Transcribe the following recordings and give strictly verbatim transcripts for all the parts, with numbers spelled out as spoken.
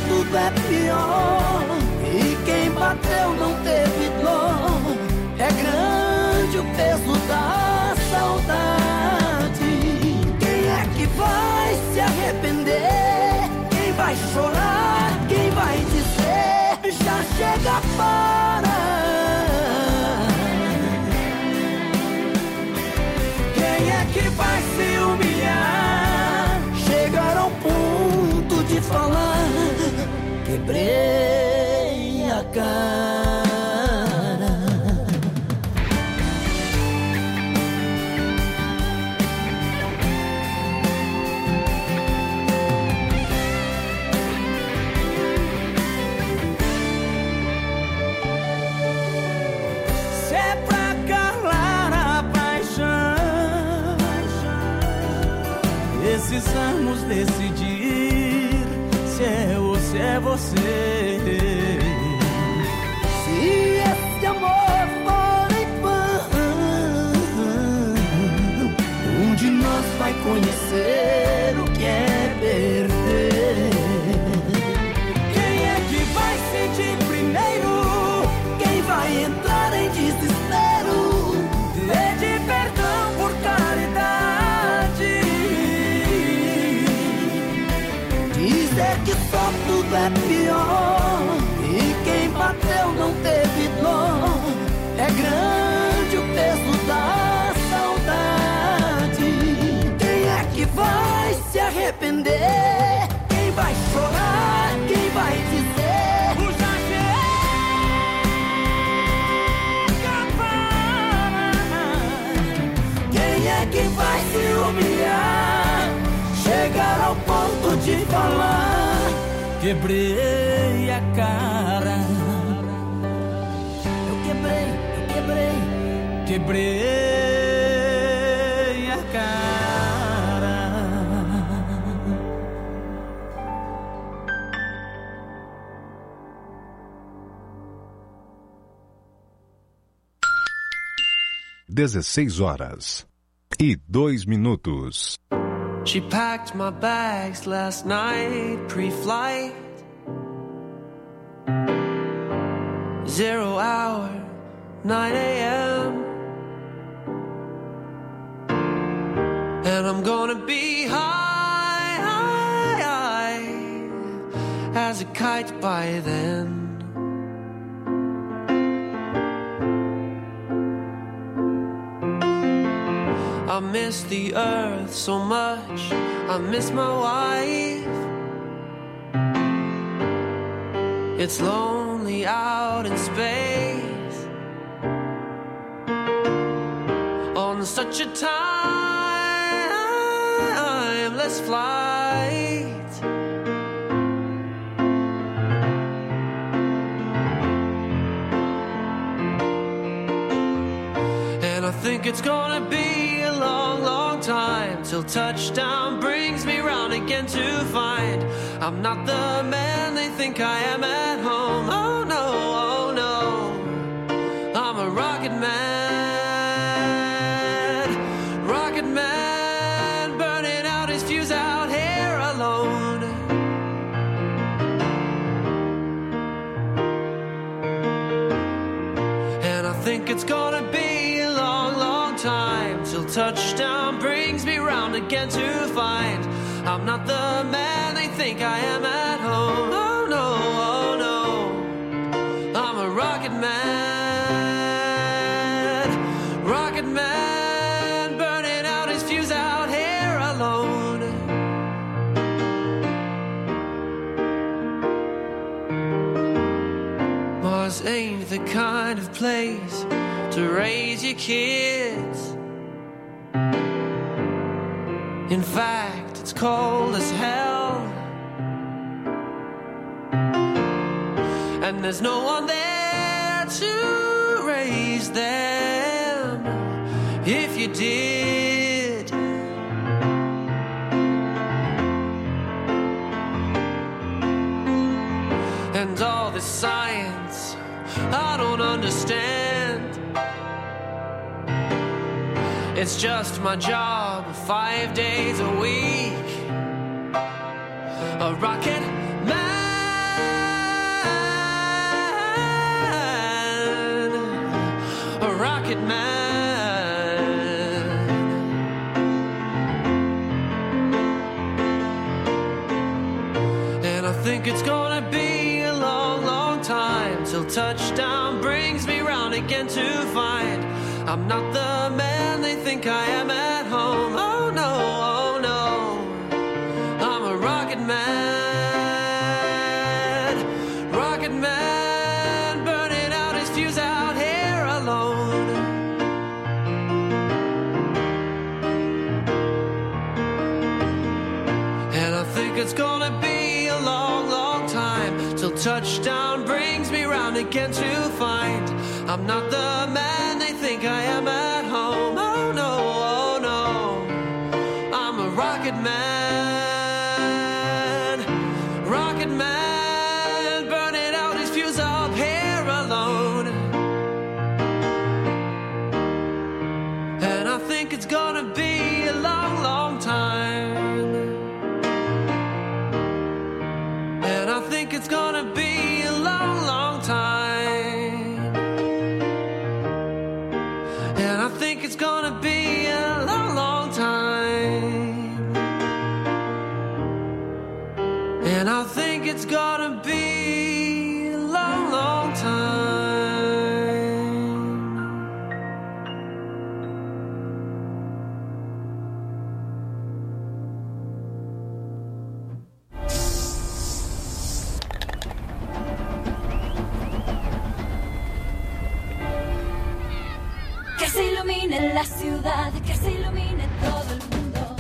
tudo é pior. E quem bateu não teve dor. É grande o peso da saudade. Quem é que vai se arrepender? Quem vai chorar? Quem vai dizer já chega, para? Quem é que vai se humilhar? Chegar ao ponto de falar: quebrei a cara. Se é pra calar a paixão, precisamos decidir se é ou se é você. Se esse amor for em vão, um de nós vai conhecer o que é perder. Quem é que vai sentir primeiro? Quem vai entrar em desespero? Pede perdão por caridade. Dizer que só tudo é pior. E quem bateu não teve dor. É grande o peso da saudade. Quem é que vai se arrepender? Quem vai chorar? Quem vai dizer o já chega, para? Quem é que vai se humilhar? Chegar ao ponto de falar: quebrei a cara. Eu quebrei, eu quebrei, quebrei a cara. dezesseis horas e dois minutos. She packed my bags last night, pre-flight. Zero hour, nine a.m. And I'm gonna be high, high, high as a kite by then. I miss the earth so much, I miss my wife. It's lonely out in space on such a timeless flight. And I think it's gonna be a long, long time till touchdown brings me round again to find I'm not the man they think I am at home. Oh no, oh no, I'm a rocket man, rocket man, burning out his fuse out here alone. And I think it's gonna be a long, long time till touchdown brings me round again to find I'm not the man they think I am at home. Oh no, oh no, I'm a rocket man, rocket man, burning out his fuse out here alone. Mars ain't the kind of place to raise your kids. In fact, it's cold as hell, and there's no one there to raise them if you did. And all this science I don't understand. It's just my job, five days a week. A rocket man. it's gonna be a long, long time till touchdown brings me round again to find I'm not the man they think I am at home. Oh no, oh no, I'm a rocket man, rocket man, burning out his fuse out here alone. And I think it's gonna be a long, long time till touchdown brings me round again to find I'm not the man they think I am at home. Oh no, oh no, I'm a rocket man, rocket man, burning out his fuse up here alone. And I think it's gonna be a long, long time. And I think it's gonna be a long, long time. And I think it's gonna be a long, long time. And I think it's gonna be a long, long time. Que se ilumine la ciudad, que se ilumine todo el mundo.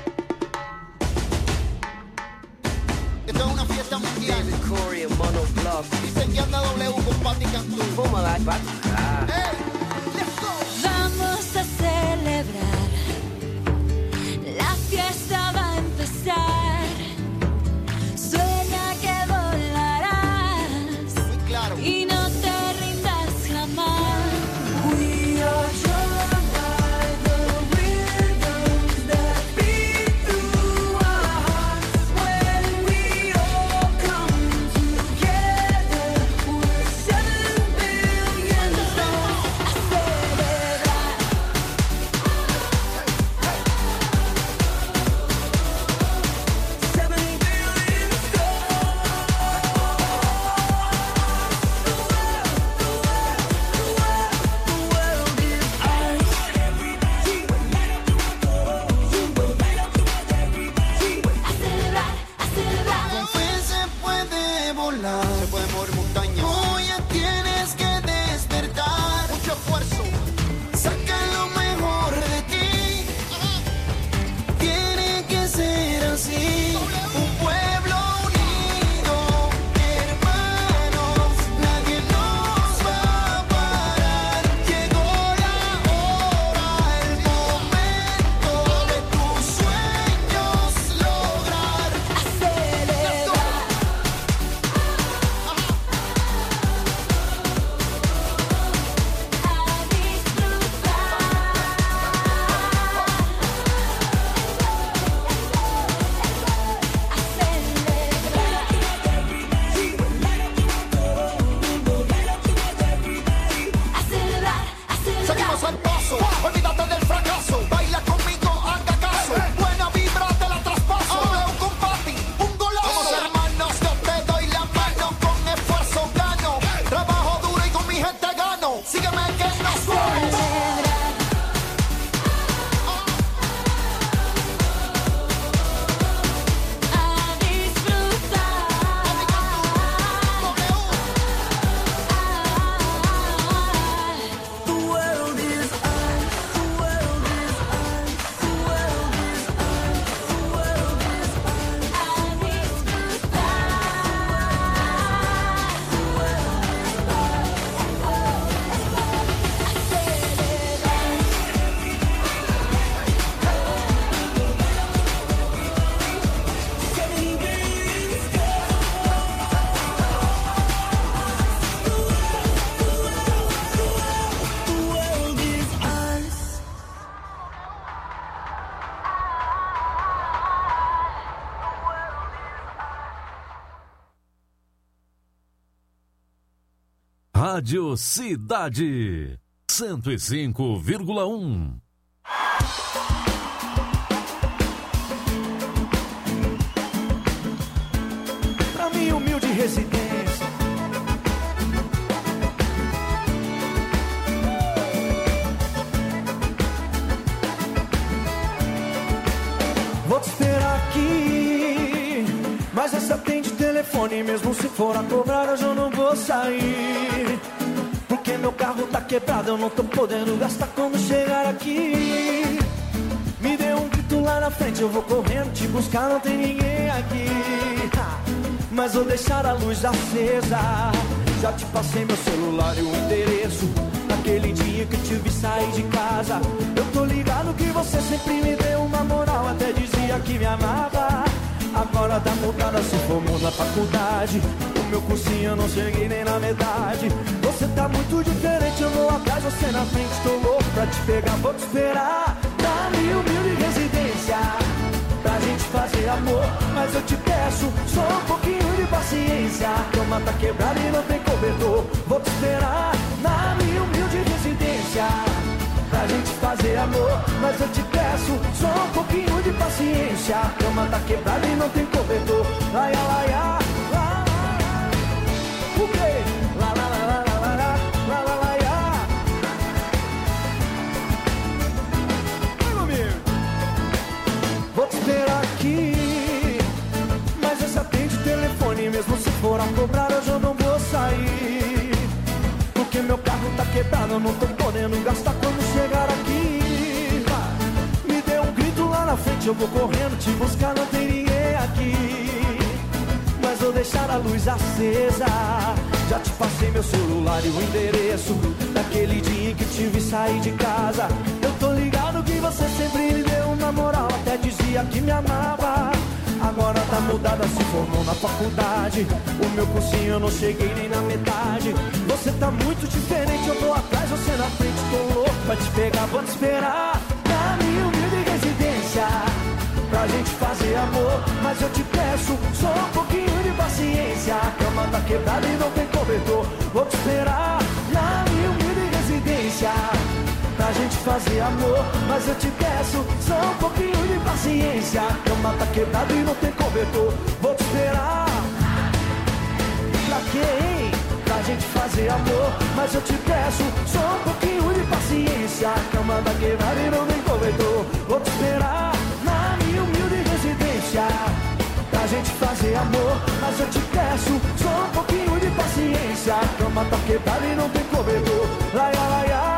Esto es una fiesta mundial. David Corey and Mono Club. Dicen que anda W con Patti Cantú. Fuma like Patti. Ah. Hey, let's go. Vamos a celebrar, la fiesta va a empezar. Sueña que volarás Muy claro. y no te rindas jamás. We are drawn by the rhythms that beat through our hearts. When we all come together, we're seven billion stars. A celebrar. Seven billion stars. The world is ours. A celebrar, a celebrar. Con fe se puede volar. Se puede mover montañas. Hoy ya tienes que despertar. Mucho esfuerzo. Saca lo mejor de ti. Tiene que ser así. Un pueblo unido, hermanos. Nadie nos va a parar. Llegó la hora, el momento de tus sueños lograr. A celebrar. A disfrutar. A celebrar, a celebrar. Seguimos al paso, olvídate del fracaso. Baila conmigo, haga caso. Buena vibra te la traspaso. W con Patti, un golazo. Somos hermanos, yo te doy la mano. Con esfuerzo gano. Trabajo duro y con mi gente gano. Sígueme que nos vamos. A disfrutar. The world is ours. The world is ours. The world is ours. The world is ours. A disfrutar. The world is ours. A celebrar. The world is ours. Rádio Cidade cento e cinco vírgula um. Pra mim o residência. Vou te esperar aqui, mas essa atende telefone. Mesmo se for a cobrar, hoje eu não vou sair, porque meu carro tá quebrado, eu não tô podendo gastar quando chegar aqui. Me dê um grito lá na frente, eu vou correndo te buscar, não tem ninguém aqui. Mas vou deixar a luz acesa. Já te passei meu celular e o endereço. Naquele dia que eu te vi sair de casa, eu tô ligado que você sempre me deu uma moral, até dizia que me amava. Agora tá mudada, se formou na faculdade. O meu cursinho eu não cheguei nem na metade. Você tá muito diferente, eu vou atrás, você na frente. Tô louco pra te pegar, vou te esperar na minha humilde residência, pra gente fazer amor. Mas eu te peço só um pouquinho de paciência. A cama tá quebrada e não tem cobertor. Vou te esperar na minha humilde residência, pra gente fazer amor. Mas eu te peço só um pouquinho de paciência. A cama tá quebrada e não tem cobertor. Laia, laia, lá, o quê? Lá, lá, lá, lá, lá, lá, lá, lá, laia. Vai comigo. Vou te esperar aqui, mas essa atende o telefone. Mesmo se for a cobrar, hoje eu não vou sair, porque meu carro tá quebrado, eu não tô podendo gastar quando chegar aqui. Me dê um grito lá na frente, eu vou correndo te buscar, não tem ninguém aqui. Mas vou deixar a luz acesa. Já te passei meu celular e o endereço. Naquele dia em que te vi sair de casa, eu tô ligado que você sempre me deu uma moral, até dizia que me amava. Agora tá mudada, se formou na faculdade. O meu cursinho eu não cheguei nem na metade. Você tá muito diferente, eu vou atrás, você na frente. Tô louco pra te pegar, vou te esperar na minha humilde residência, pra gente fazer amor. Mas eu te peço só um pouquinho de paciência. A cama tá quebrada e não tem cobertor. Vou te esperar na minha humilde residência, pra gente fazer amor. Mas eu te peço só um pouquinho de paciência. A cama tá quebrada e não tem cobertor. Vou te esperar. Pra quê, hein? Pra gente fazer amor. Mas eu te peço só um pouquinho de paciência. A cama tá quebrada e não tem cobertor. Vou te esperar na minha humilde residência, pra gente fazer amor. Mas eu te peço só um pouquinho de paciência. A cama tá quebrada e não tem cobertor. Laia, laia.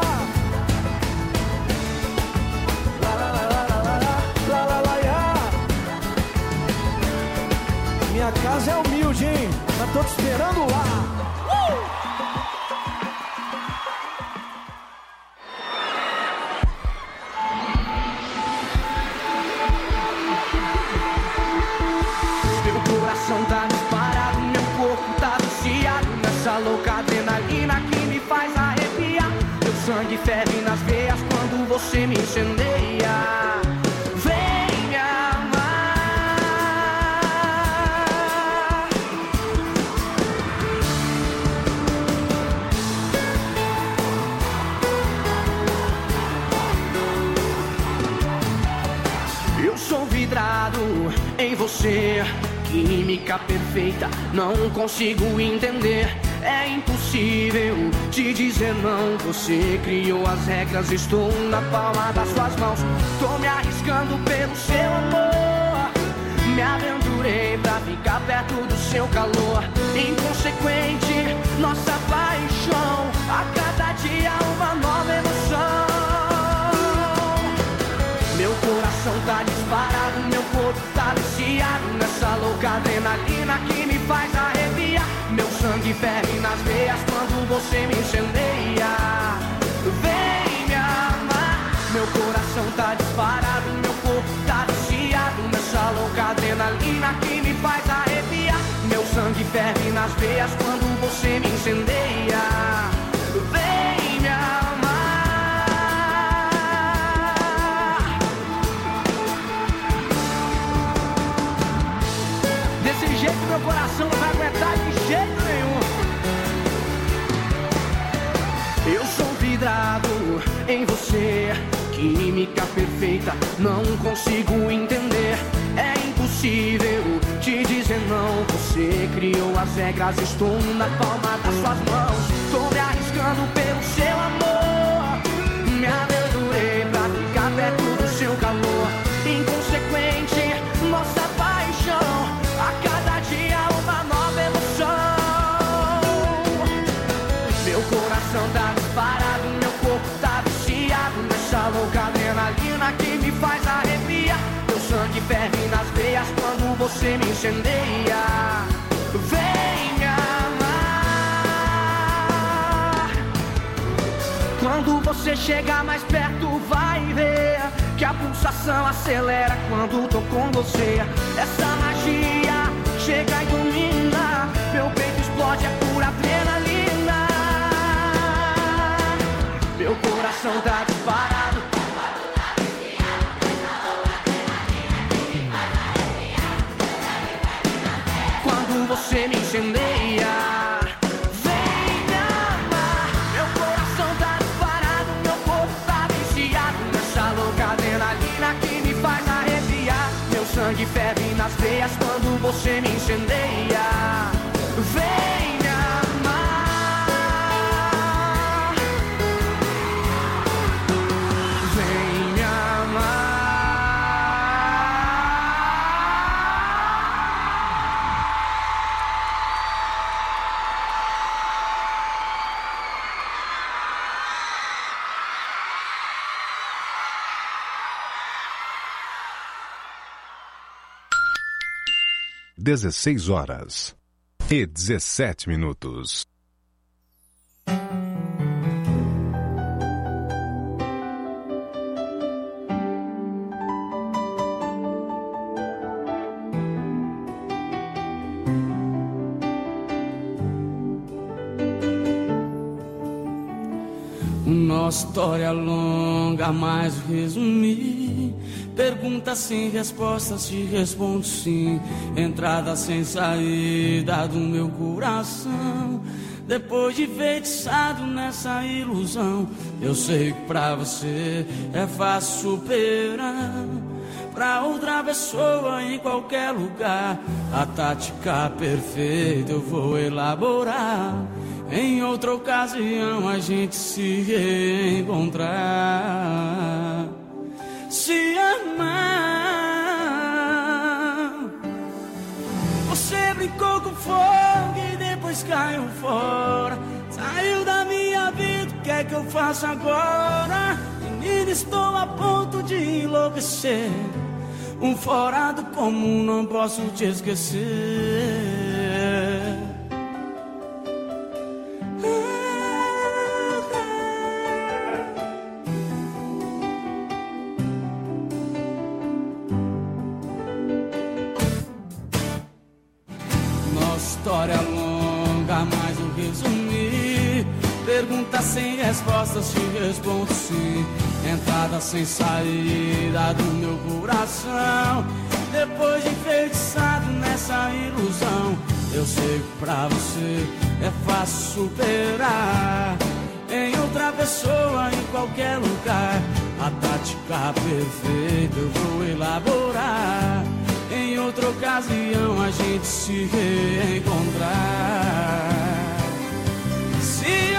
Minha casa é humilde, hein? Mas tô te esperando lá. Uh! Meu coração tá disparado, meu corpo tá viciado nessa louca adrenalina que me faz arrepiar. Meu sangue ferve nas veias quando você me incendeia. Em você, química perfeita, não consigo entender. É impossível te dizer não. Você criou as regras, estou na palma das suas mãos. Tô me arriscando pelo seu amor. Me aventurei pra ficar perto do seu calor. Inconsequente, nossa paixão. A cada dia uma nova emoção. Meu coração tá disparado, meu corpo tá viciado nessa louca adrenalina que me faz arrepiar. Meu sangue ferve nas veias quando você me incendeia. Vem me amar. Meu coração tá disparado, meu corpo tá viciado nessa louca adrenalina que me faz arrepiar. Meu sangue ferve nas veias quando você me incendeia. Vem me amar. Desse jeito meu coração não vai aguentar de jeito nenhum. Eu sou vidrado em você, química perfeita, não consigo entender. É impossível te dizer não. Você criou as regras, estou na palma das suas mãos. Tô me arriscando pelo seu amor. Me aventurei pra ficar perto do seu calor. Inconsequente, nossa paixão. A cada dia uma nova emoção. Meu coração tá disparado, meu corpo tá viciado nessa louca adrenalina que me faz arrepiar. Meu sangue ferve nas veias quando você me incendeia. Vem me amar. Quando você chegar mais perto vai ver que a pulsação acelera quando tô com você. Essa magia chega e domina. Meu peito explode, é pura adrenalina. Meu coração tá disparado. Quando você me incendeia. Vem me amar. Meu coração tá disparado. Meu corpo tá viciado nessa louca adrenalina que me faz arrepiar. Meu sangue ferve nas veias quando você me incendeia. Vem me amar. Vem me amar. dezesseis horas e dezessete minutos. Nossa história longa, mas resumir. Perguntas sem respostas, te respondo sim. Entrada sem saída do meu coração. Depois de feitiçado nessa ilusão, eu sei que pra você é fácil superar. Pra outra pessoa em qualquer lugar, a tática perfeita eu vou elaborar. Em outra ocasião a gente se reencontrar. Se amar. Você brincou com fogo e depois caiu fora. Saiu da minha vida, o que é que eu faço agora? Menina, estou a ponto de enlouquecer. Um fora do comum, não posso te esquecer. História longa, mas eu resumi. Perguntas sem respostas, te respondo sim. Entrada sem saída do meu coração. Depois de enfeitiçado nessa ilusão, eu sei que pra você é fácil superar. Em outra pessoa, em qualquer lugar, a tática perfeita eu vou elaborar. Em outra ocasião a gente se reencontrar. Se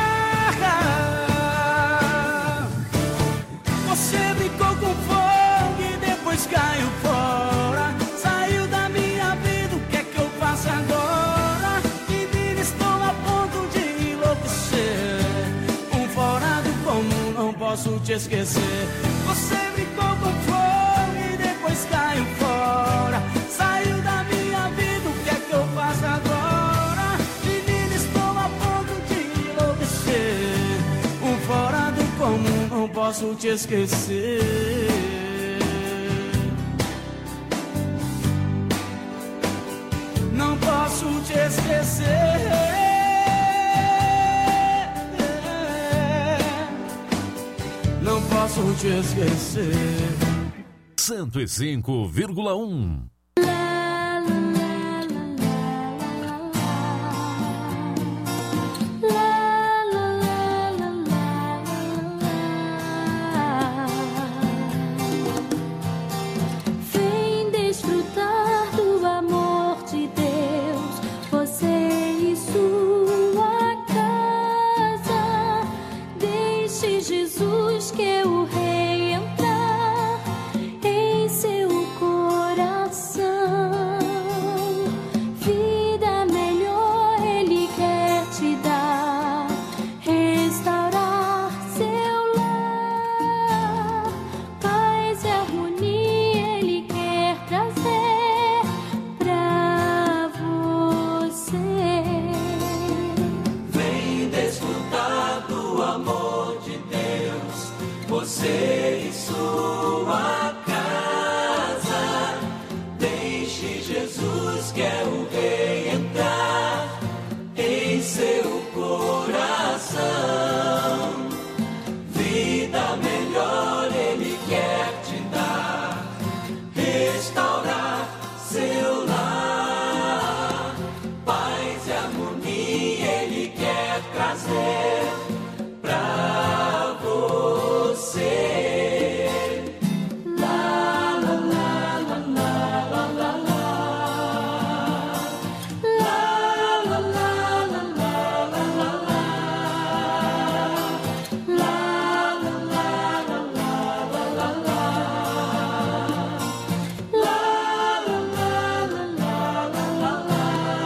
amar. Você brincou com fogo e depois caiu fora. Saiu da minha vida, o que é que eu faço agora? Menina, estou a ponto de enlouquecer. Um fora do comum, não posso te esquecer. Você brincou com fogo e depois caiu fora. Saiu da minha vida, o que é que eu faço agora? Menina, estou a ponto de enlouquecer. Um fora do comum, não posso te esquecer. Não posso te esquecer. Não posso te esquecer. cento e cinco vírgula um. Vem desfrutar do amor. quer trazer pra você. La la la la la la la la. La la la la la la la la. La la la la la la la la. La la la la la la la.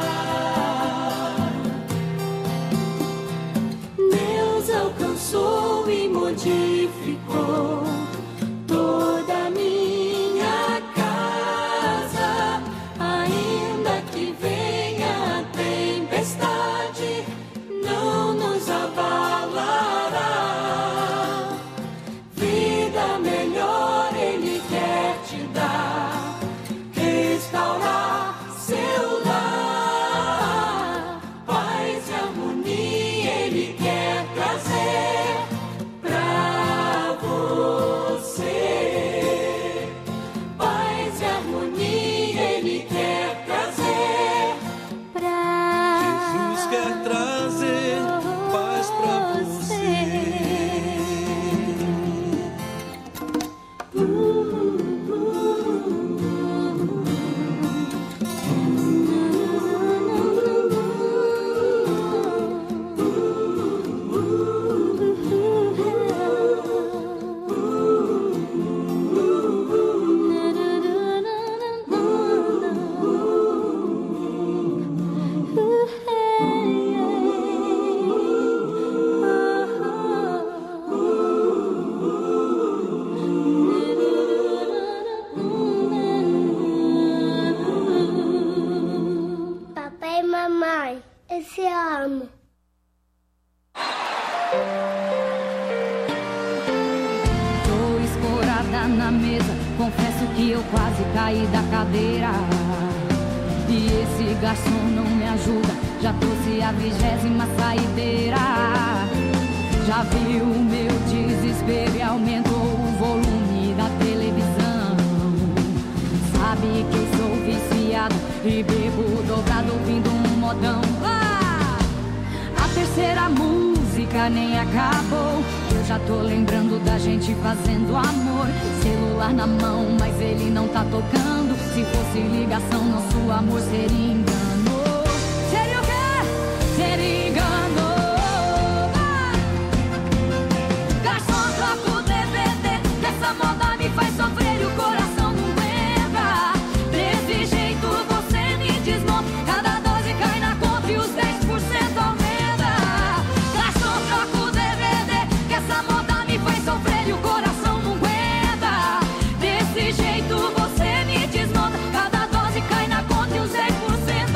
Deus alcançou e modificou toda a minha casa, ainda que venha a tempestade, não nos abalará. Vida melhor Ele quer te dar, restaurar seu lar, paz e harmonia Ele quer trazer pra você. Paz e harmonia Ele quer trazer pra Jesus quer trazer paz pra você. Papai e mamãe, eu te amo. Tô escorada na mesa, confesso que eu quase caí da cadeira. E esse garçom não me ajuda, já trouxe a vigésima saideira. Já viu o meu desespero e aumentou o volume da televisão. Sabe que eu sou viciado e bebo dobrado ouvindo um modão. Ah! A terceira música nem acabou, eu já tô lembrando da gente fazendo amor. Celular na mão, mas ele não tá tocando. Se fosse ligação, nosso amor seria engano. Seria o quê? Seria engano. Ah! Garçom, troca o D V D, que essa moda me faz sofrer e o coração não aguenta. Desse jeito você me desmonta, cada dose cai na conta e os dez por cento aumenta. Garçom, troca o D V D, que essa moda me faz sofrer e o coração não aguenta. Desse jeito você me desmonta, cada dose cai na conta e os dez por cento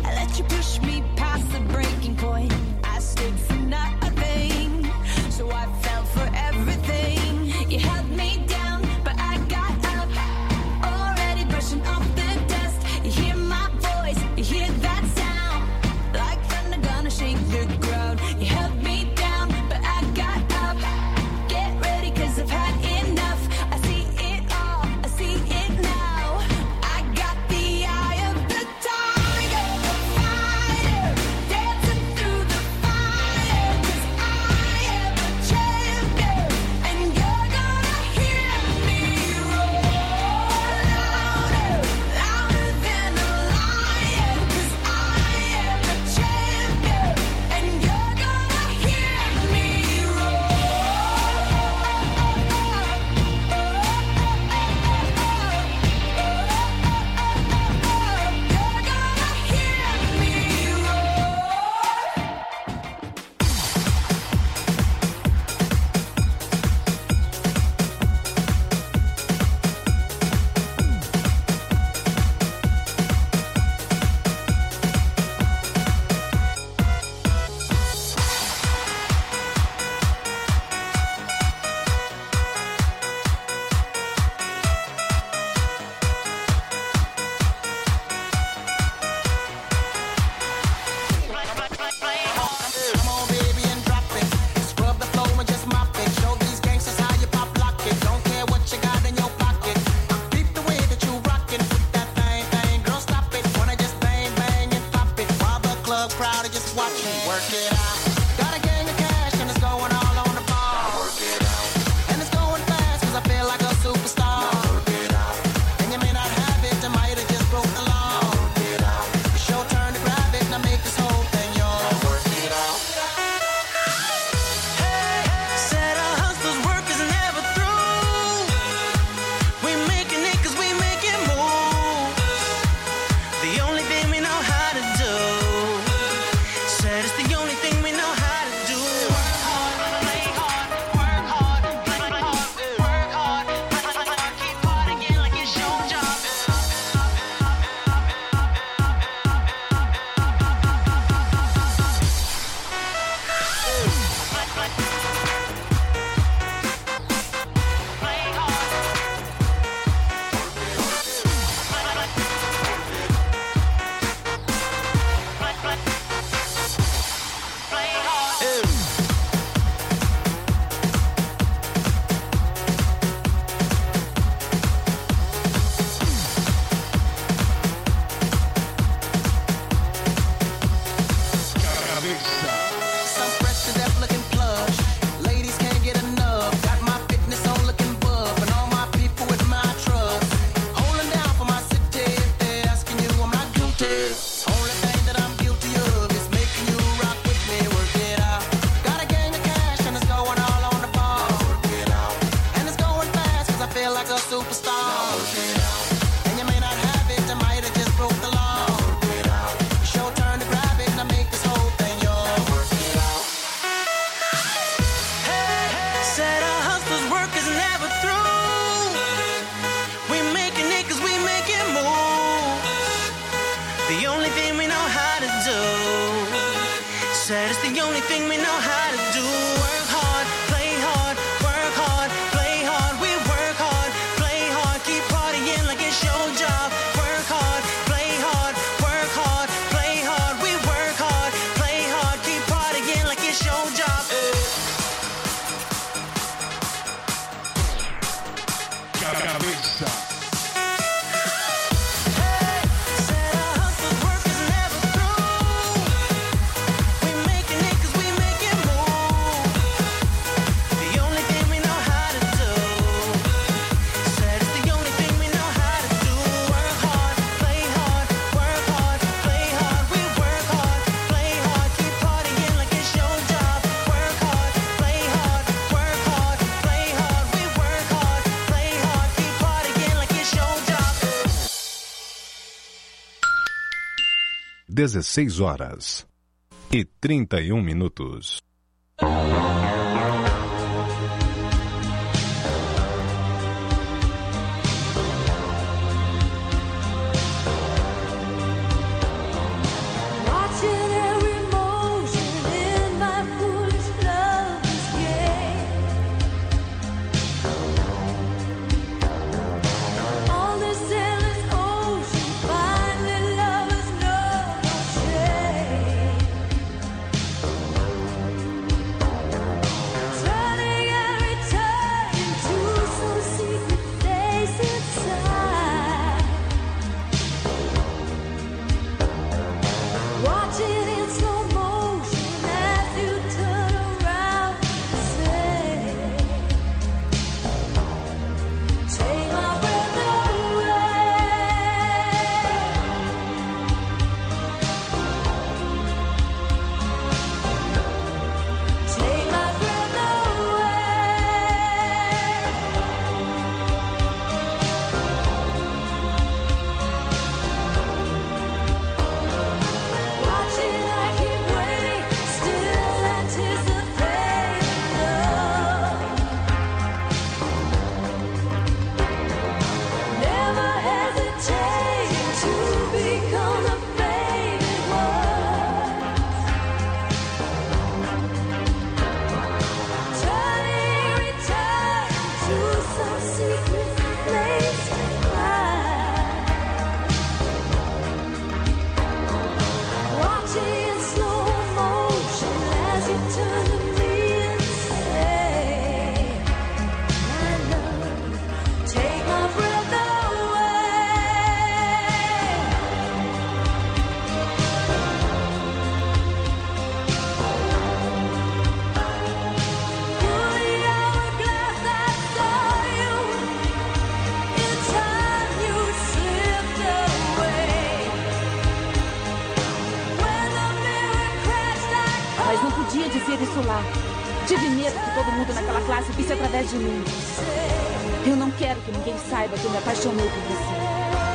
I let you push me past the breaking point. I stood for nothing, so I fell for everything. You held me down, but I got up, already brushing off the dust. You hear my voice, you hear that sound, like thunder gonna shake the ground. You held me down, but I got up. Get ready, cause I've had enough. I see it all, I see it now. I got the eye of the tiger, fighter, dancing through the fire. Cause I am a champion, and you're gonna hear me roar louder, louder than a lion. Cause I am a champion, and you're gonna hear me Come on, baby, and drop it. Scrub the floor and just mop it. Show these gangsters how you pop lock it. Don't care what you got in your pocket. Peep the way that you rockin'. Put that thing, thing, girl, stop it. Wanna just bang, bang, and pop it. While the club crowd is just watching. Work it out. Got a gang of cash and it's going all on the ball. Work it out. And it's going fast cause I feel like a superstar. Work it out. And you may not have it, I might have just broke the law. Work it out. It's your turn to grab it, now make this whole thing yours. Work it out. Said our hustler's work is never through. We making it cause we making moves. The only thing we know how to do. Said it's the only thing we know how to do. Work hard, play hard, work hard, play hard, work hard, play hard, keep partying like it's your job. Play hard. Play hard. Some fresh to death looking plush. Ladies can't get enough. Got my fitness on looking buff. And all my people with my trust. Holding down for my city. If they're asking you, I'm not guilty. Only thing that I'm guilty of is making you rock with me. Work it out. Got a gang of cash and it's going all on the ball. Work it out. And it's going fast cause I feel like a superstar. Work it out. And you may not have it, I might have just broke the law. Work it out. It's your turn to grab it, now make this whole thing yours. Work it out. Said our hustler's work is never through. We making it cause we making moves. The only thing we know how to do. Said it's the only thing we know how to do. Work hard, play hard, work hard, play hard. We work hard, play hard, keep partying like it's your job. Work hard, play hard, work hard, play hard. We work hard, play hard, keep partying like it's your job. Said our hustler's work is never through. We making it cause we making moves. The only thing we know how to do. Said it's the only thing we know how to do. Work hard, play hard, work hard, play hard. We work hard, play hard, keep partying like it's your job. Work hard, play hard, work hard, play hard. We work hard, play hard, keep partying like it's your job. dezesseis horas e trinta e um minutos. podia dizer isso lá. Tive medo que todo mundo naquela classe visse através de mim. Eu não quero que ninguém saiba que eu me apaixonei por você.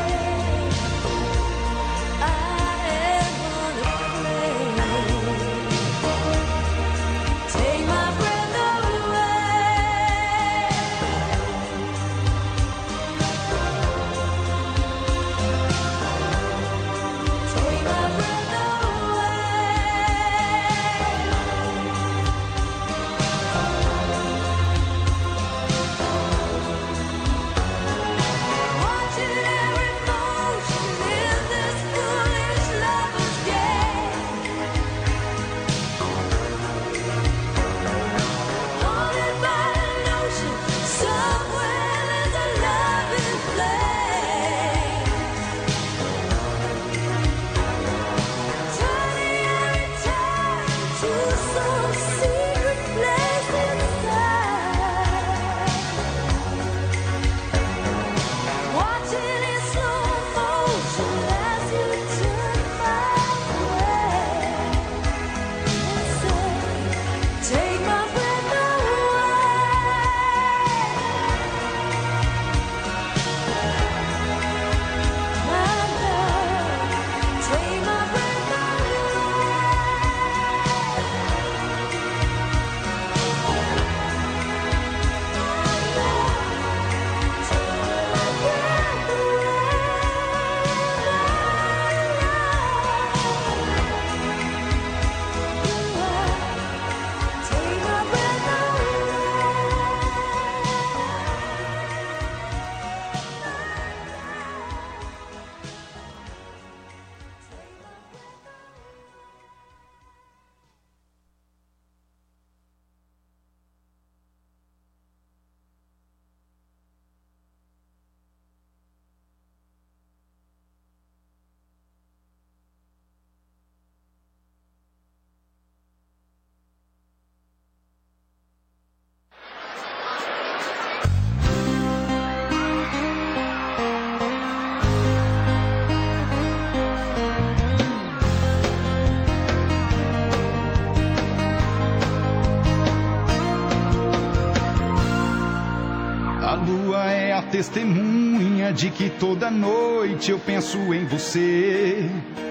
Testemunha de que toda noite eu penso em você.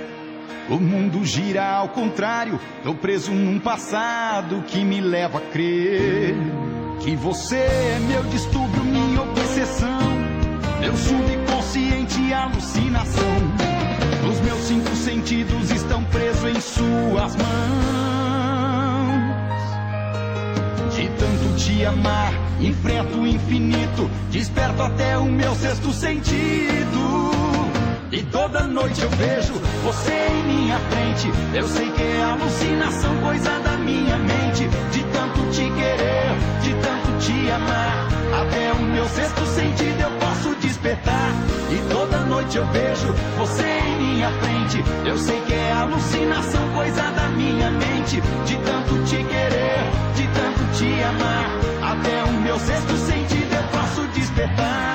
O mundo gira ao contrário, tô preso num passado que me leva a crer que você é meu distúrbio, minha obsessão, meu subconsciente e alucinação. Os meus cinco sentidos estão presos em suas mãos. De tanto te amar, enfrento o infinito, desperto até o meu sexto sentido. E toda noite eu vejo você em minha frente. Eu sei que é alucinação, coisa da minha mente. De tanto te querer, de tanto te amar, até o meu sexto sentido eu posso despertar. E toda noite eu vejo você em minha frente. Eu sei que é alucinação, coisa da minha mente. De tanto te querer, de tanto te amar, até o meu sexto sentido eu posso despertar.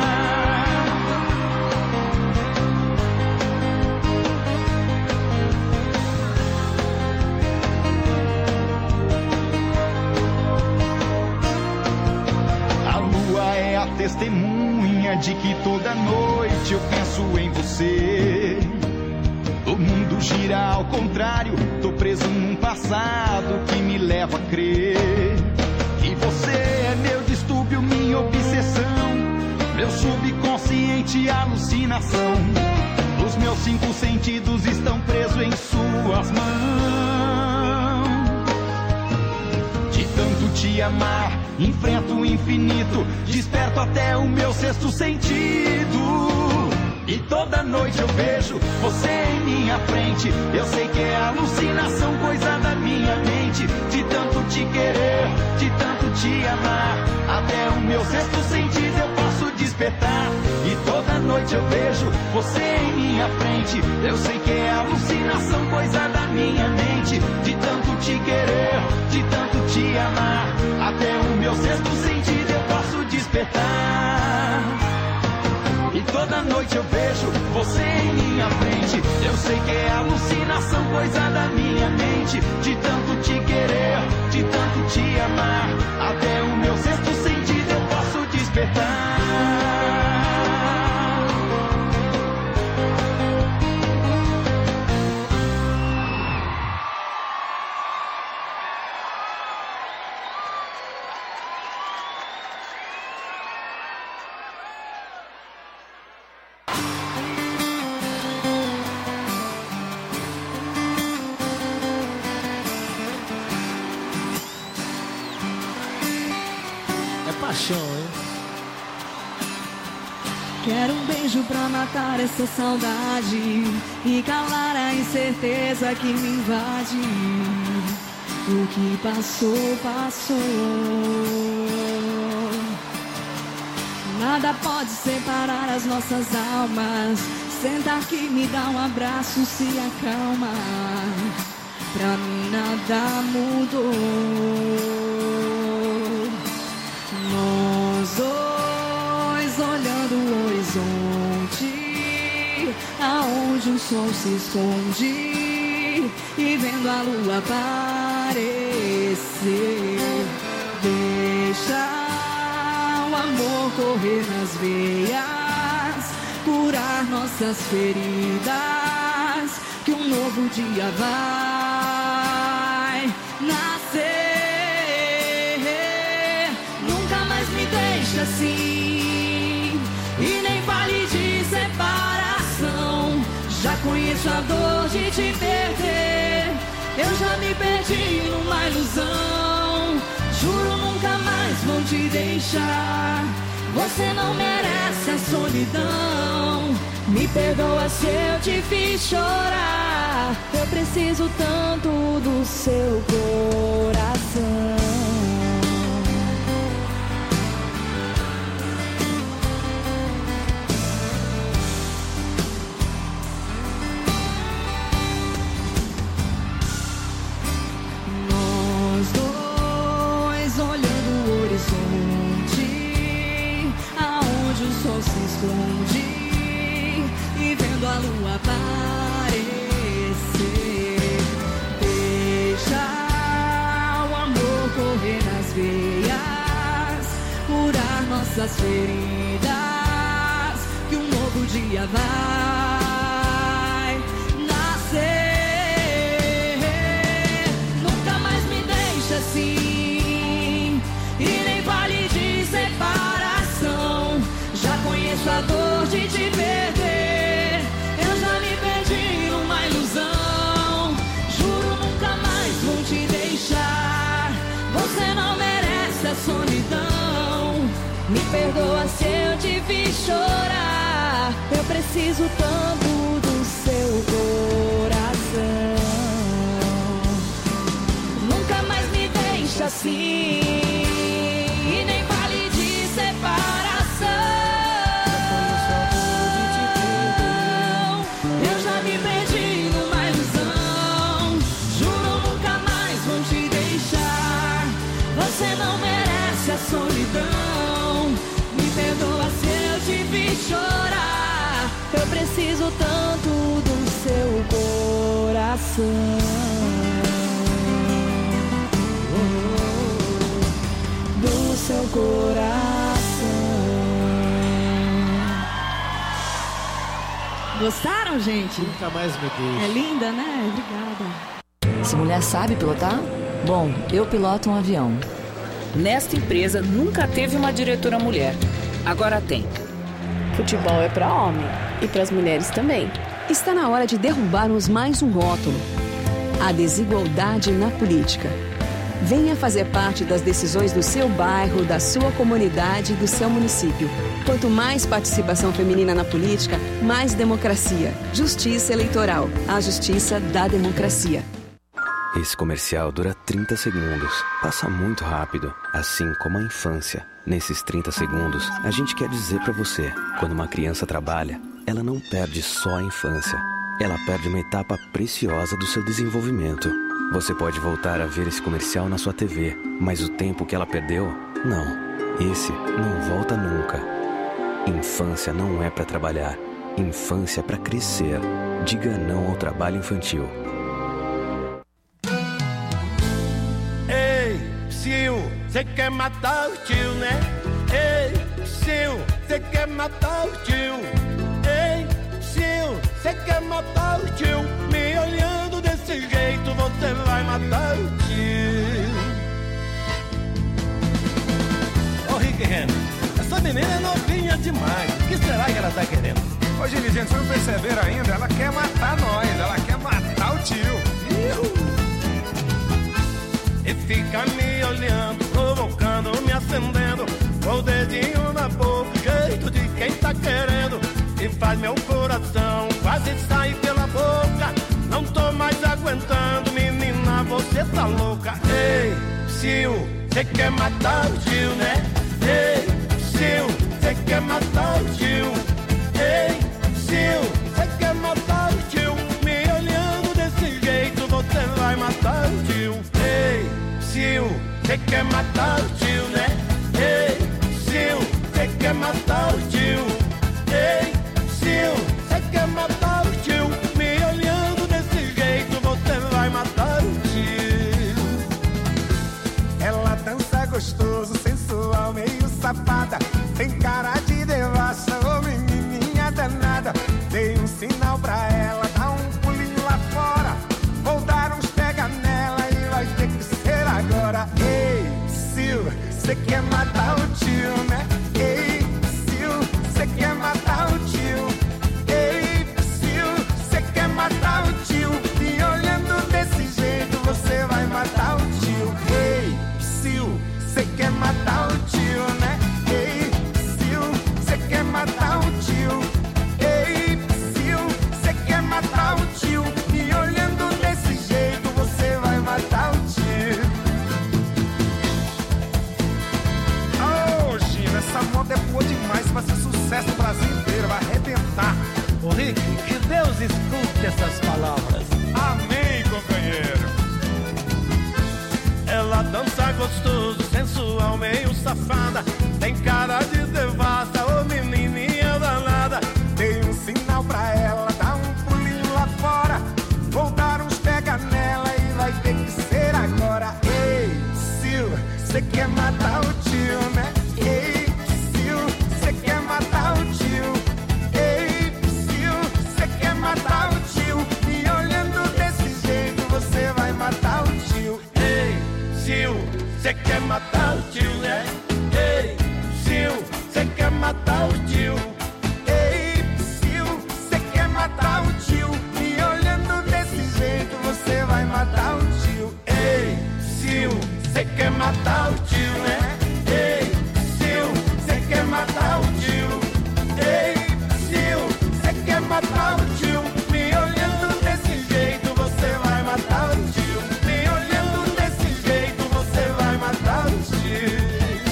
A lua é a testemunha de que toda noite eu penso em você. O mundo gira ao contrário, tô preso num passado que me leva a crer que você é meu distúrbio, minha obsessão, meu subconsciente e alucinação. Os meus cinco sentidos estão presos em suas mãos. De tanto te amar, enfrento o infinito, desperto até o meu sexto sentido. E toda noite eu vejo você em minha frente. Eu sei que é alucinação, coisa da minha mente. De tanto te querer, de tanto te amar, até o meu sexto sentido eu posso despertar. E toda noite eu vejo você em minha frente. Eu sei que é alucinação, coisa da minha mente. De tanto te querer, de tanto te amar, até o meu sexto sentido eu posso despertar. E toda noite eu vejo você em minha frente. Eu sei que é alucinação, coisa da minha mente. De tanto te querer, paixão, hein? Quero um beijo pra matar essa saudade e calar a incerteza que me invade. O que passou, passou. Nada pode separar as nossas almas. Sentar aqui, me dá um abraço, se acalma. Pra mim nada mudou. Nós dois olhando o horizonte, aonde o sol se esconde, e vendo a lua aparecer. Deixa o amor correr nas veias, curar nossas feridas, que um novo dia vai nascer. Nunca mais me deixa assim, e nem fale de separação. Já conheço a dor de te perder, eu já me perdi numa ilusão. Juro nunca mais vou te deixar, você não merece a solidão. Me perdoa se eu te fiz chorar, eu preciso tanto do seu coração. Nós dois olhando o horizonte, aonde o sol se esconde, e vendo a lua aparecer. Deixa o amor correr nas veias, curar nossas feridas, que um novo dia vai nascer. Nunca mais me deixa assim, e nem fale de separação. Já conheço a dor de te perder, eu já me perdi numa ilusão. Juro nunca mais vou te deixar, você não merece a solidão. Me perdoa se eu te fiz chorar, eu preciso tanto do seu coração. Nunca mais me deixa assim, e nem fale de separação. Eu já me perdi numa ilusão. Juro nunca mais vou te deixar, você não merece a solidão. Me perdoa se eu te fiz chorar, eu preciso tanto do seu coração. Do seu coração. Gostaram, gente? Nunca mais me deixa. É linda, né? Obrigada. Se mulher sabe pilotar? Bom, eu piloto um avião. Nesta empresa nunca teve uma diretora mulher. Agora tem. Futebol é para homem e para as mulheres também. Está na hora de derrubarmos mais um rótulo: a desigualdade na política. Venha fazer parte das decisões do seu bairro, da sua comunidade e do seu município. Quanto mais participação feminina na política, mais democracia. Justiça Eleitoral. A justiça da democracia. Esse comercial dura trinta segundos. Passa muito rápido, assim como a infância. Nesses trinta segundos, a gente quer dizer pra você: quando uma criança trabalha, ela não perde só a infância. Ela perde uma etapa preciosa do seu desenvolvimento. Você pode voltar a ver esse comercial na sua T V, mas o tempo que ela perdeu, não. Esse não volta nunca. Infância não é pra trabalhar. Infância é pra crescer. Diga não ao trabalho infantil. Ei, psiu, você quer matar o tio, né? Ei, psiu, você quer matar o tio. Ei, psiu, você quer matar o tio. Me olhando desse jeito, você vai matar o tio. Ô, Rick Henry, essa menina é novinha demais. O que será que ela tá querendo? Ô, gente, gente, vocês não perceberam ainda? Ela quer matar nós, ela quer matar o tio. Iu. E fica me olhando, provocando, me acendendo, faz meu coração quase sair pela boca. Não tô mais aguentando, menina, você tá louca. Ei, Sil, cê quer matar o tio, né? Ei, Sil, cê quer matar o tio. Ei, Sil, cê quer matar o tio. Me olhando desse jeito, você vai matar o tio. Ei, Sil, cê quer matar o tio, né? Ei, Sil, cê quer matar o tio. Ei, Sil, cê quer matar o tio. Me olhando desse jeito, você vai matar o tio. Ela dança gostoso, sensual, meio safada. Tem cara de devassa, ô menininha danada. Dei um sinal pra ela, dá um pulinho lá fora. Vou dar uns pega nela e vai ter que ser agora. Ei, Sil, cê quer matar o tio, né? Ei, Sil, cê quer matar o tio. Ei, Sil, cê quer matar o tio. Me olhando desse jeito, você vai matar o tio. Ei, Sil, cê quer matar o tio, né? Ei, Sil, cê quer matar o tio. Ei, Sil, cê quer matar o tio. Me olhando desse jeito, você vai matar o tio. Oh, Gina, essa moda é boa demais, vai ser sucesso no Brasil inteiro, vai arrebentar. Ô Rick, que Deus escute essas palavras. Amém, companheiro. Ela dança gostoso, sensual, meio safada. Tem cara de devassa, ô menininha danada. Dei um sinal pra ela, dá um pulinho lá fora. Vou dar uns pega nela e vai ter que ser agora. Ei, Sil, cê quer matar o tio, né? Ei, Sil, cê quer matar o tio. Ei, Sil, cê quer matar o tio. Me olhando desse jeito, você vai matar o tio. Ei, Sil, cê quer matar o tio, né? Ei, Sil, cê quer matar o tio. Ei, Sil, cê quer matar o tio. Me olhando desse jeito, você vai matar o tio. Ei, Sil, cê quer matar o tio, né? Ei, Sil, cê quer matar o tio. Ei, Sil, cê quer matar o tio. Me olhando desse jeito, você vai matar o tio. Me olhando desse jeito, você vai matar o tio.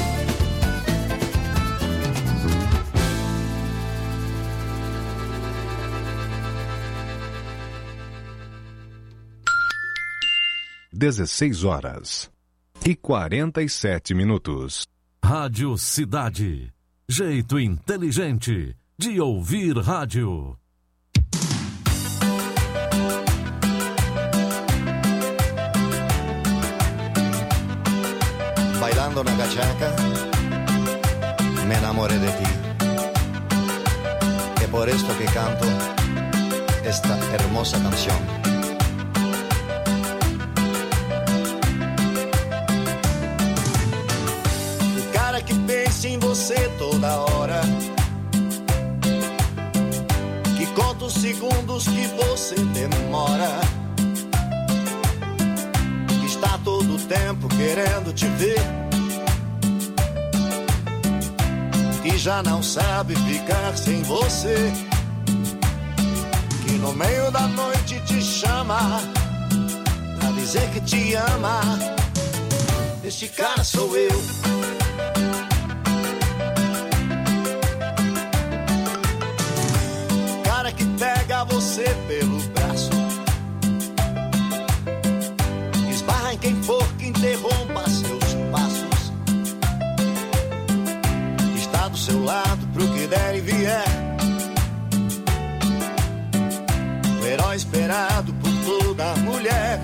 dezesseis horas e quarenta e sete minutos. Rádio Cidade. Jeito inteligente de ouvir rádio. Bailando na cachaca, me enamoré de ti. Es por esto que canto esta hermosa canción. O cara que pensa em você toda hora, que conta os segundos que você demora, que está todo o tempo querendo te ver, que já não sabe ficar sem você, que no meio da noite te chama pra dizer que te ama. Este cara sou eu. Cara que pega você pelo braço, esbarra em quem for que interrompa seus passos, está do seu lado pro que der e vier, o herói esperado por toda mulher.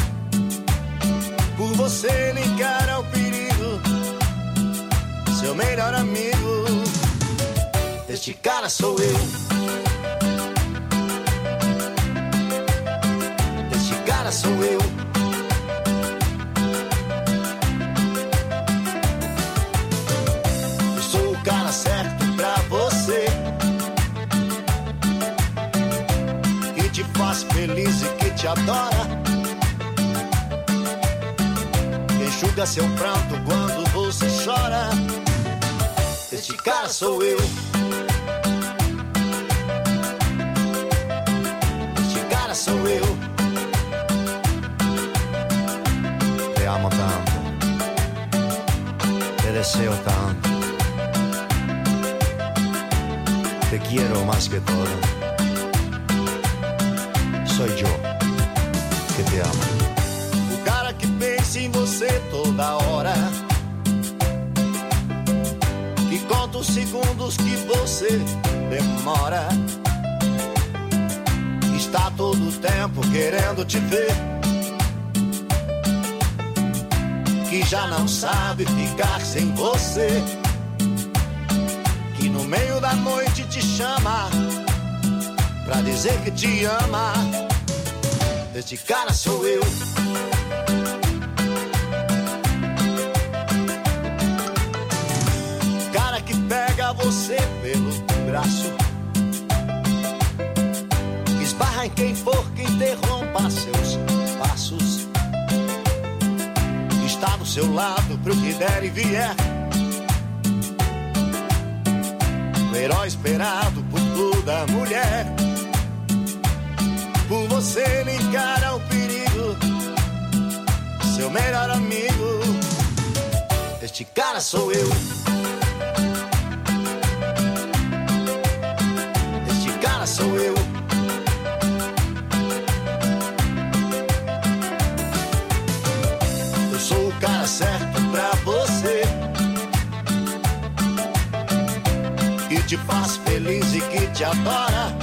Por você ele encara o perigo, seu melhor amigo. Este cara sou eu. Este cara sou eu. Eu sou o cara certo pra você, que te faz feliz e que te adora, enxuga seu pranto quando você chora. Este cara sou eu. sou eu. Te amo tanto, te deseo tanto, te quiero más que todo. Sou eu que te amo. O cara que pensa em você toda hora, que conta os segundos que você demora, está todo o tempo querendo te ver, que já não sabe ficar sem você, que no meio da noite te chama pra dizer que te ama. Este cara sou eu. Cara que pega você pelo braço, esbarra em quem for que interrompa seus passos, está do seu lado pro que der e vier, o herói esperado por toda mulher. Por você ele encara o perigo, seu melhor amigo. Este cara sou eu. Este cara sou eu. Eu sou o cara certo pra você, que te faz feliz e que te adora,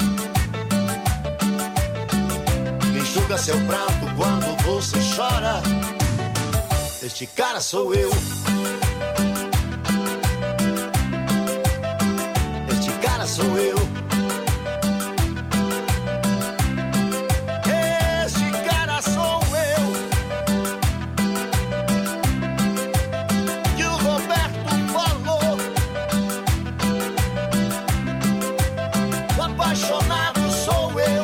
enxuga seu pranto quando você chora. Este cara sou eu. Este cara sou eu. Este cara sou eu. Que o Roberto falou. O apaixonado sou eu.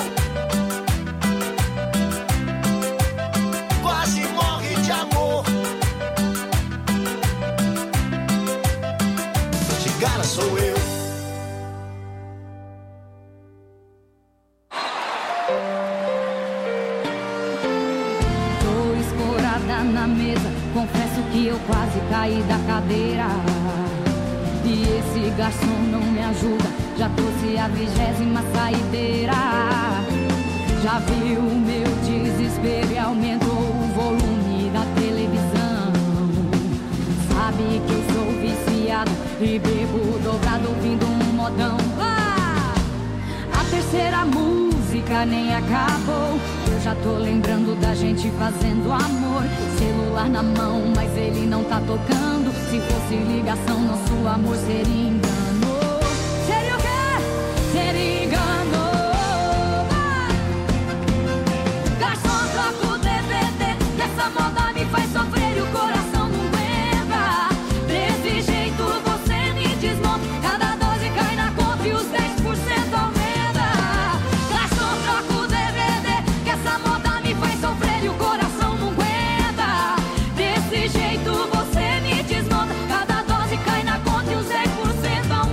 Quase morre de amor. Este cara sou eu. Tô escorada na mesa, confesso que eu quase caí da cadeira. E esse garçom não me ajuda, já trouxe a vigésima saideira. Já viu o meu desespero e aumentou o volume da televisão. Sabe que eu sou viciado e bebo dobrado ouvindo um modão. Ah! A terceira música nem acabou, eu já tô lembrando da gente fazendo amor. Celular na mão, mas ele não tá tocando. Se fosse ligação, nosso amor seria engano. Seria o quê? Seria engano. Garçom, troca o D V D, que essa moda me faz sofrer e o coração não aguenta. Desse jeito você me desmonta, cada doze cai na conta e os dez por cento aumenta. Garçom, troca o D V D, que essa moda me faz sofrer e o coração não aguenta. Desse jeito você me desmonta, cada dose cai na conta e os dez por cento aumenta.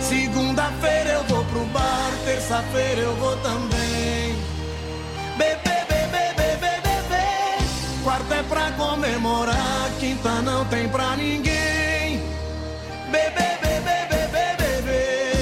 Segunda-feira eu vou pro bar, terça-feira eu vou também. Beber, beber, beber, beber. Quarta é pra comemorar, quinta não tem pra ninguém. Beber, beber, beber, beber.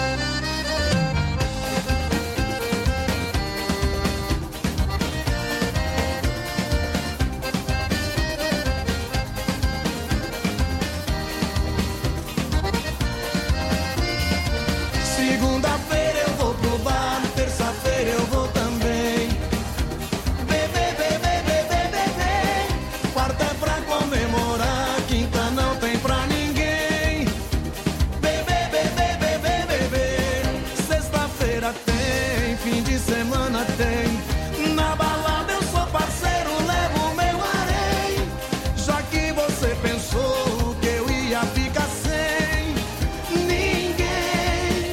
Segunda-feira eu vou pro bar, terça-feira eu vou também. Beber, beber, beber, beber. Quarta é pra comemorar, quinta não tem pra ninguém. Beber, beber, beber, beber. Sexta-feira tem, fim de semana tem. Na balada eu sou parceiro, levo meu harém. Já que você pensou que eu ia ficar sem ninguém.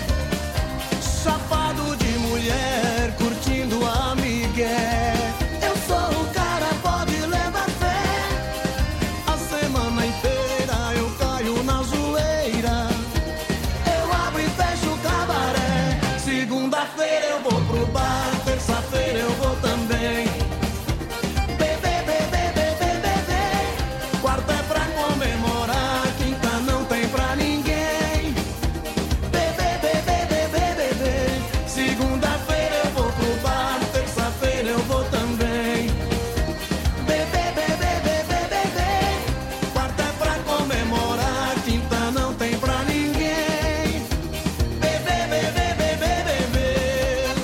Chapado de mulher, curtindo a migué. Eu sou o cara, pode levar fé. A semana inteira eu caio na zoeira. Eu abro e fecho o cabaré. Segunda-feira eu vou pro bar, terça-feira eu vou também. Beber, beber, beber, beber. Quarta é pra comemorar, quinta não tem pra ninguém. Beber, beber, beber, beber. Segunda-feira eu vou pro bar, terça-feira eu vou também. Beber, beber, beber, beber. Quarta é pra comemorar, quinta não tem pra ninguém. Beber, beber, beber, beber.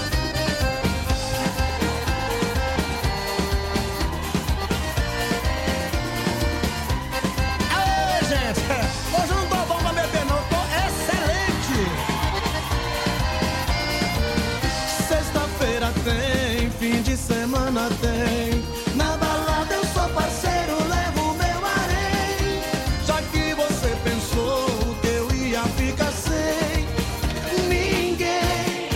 Aê, gente, hoje eu não tô bom pra beber não, tô excelente. Sexta-feira tem, fim de semana tem. Na balada eu sou parceiro, levo meu harém. Já que você pensou que eu ia ficar sem ninguém.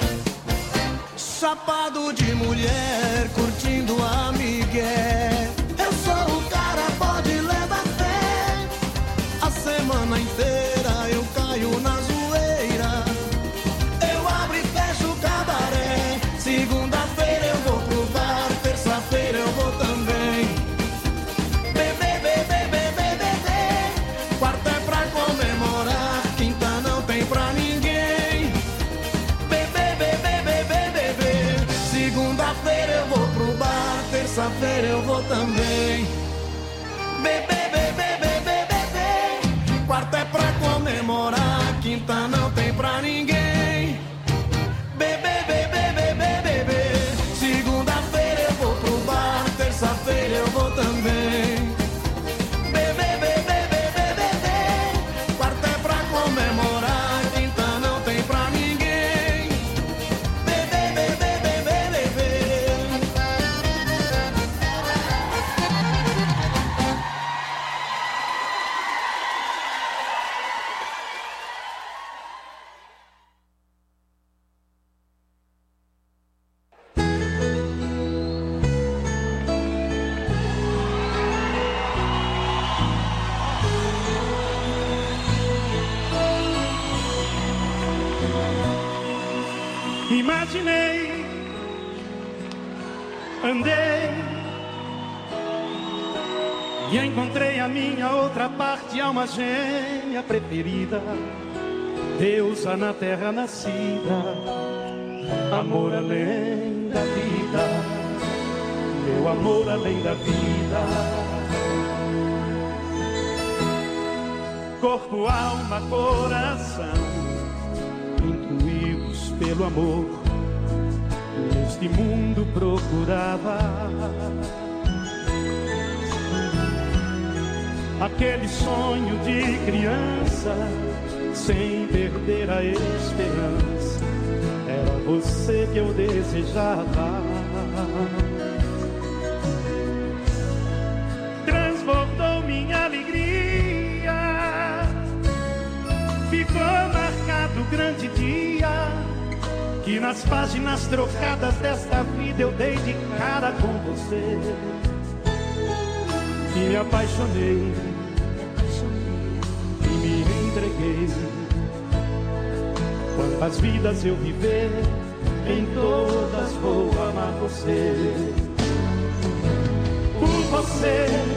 Chapado de mulher, curtindo a migué. Eu sou o cara, pode levar fé. A semana inteira eu caio na zoeira. Eu abro e fecho o cabaré. Segunda-feira eu vou pro bar, terça-feira eu vou também. Beber, beber, beber, beber. Quarta é pra comemorar, quinta não tem pra ninguém. Beber, beber, beber, beber. Segunda-feira eu vou pro bar, terça-feira eu vou também. Beber, beber, beber, beber. Quarta é pra comemorar, quinta não tem pra ninguém. Beber, beber, beber, beber. Segunda-feira eu vou pro bar, terça-feira eu vou também. Beber, beber, beber, beber. Quarta é pra comemorar, quinta não tem pra ninguém. Beber, beber, beber, beber. Imaginei, andei e encontrei a minha outra parte, alma gêmea preferida, deusa na terra nascida, amor além da vida, meu amor além da vida. Corpo, alma, coração, intuídos pelo amor, neste mundo procurava aquele sonho de criança, sem perder a esperança. Era você que eu desejava. Transbordou minha alegria, ficou marcado o grande dia que nas páginas trocadas desta vida eu dei de cara com você. E me apaixonei, e me entreguei Quantas vidas eu viver, em todas vou amar você. Por você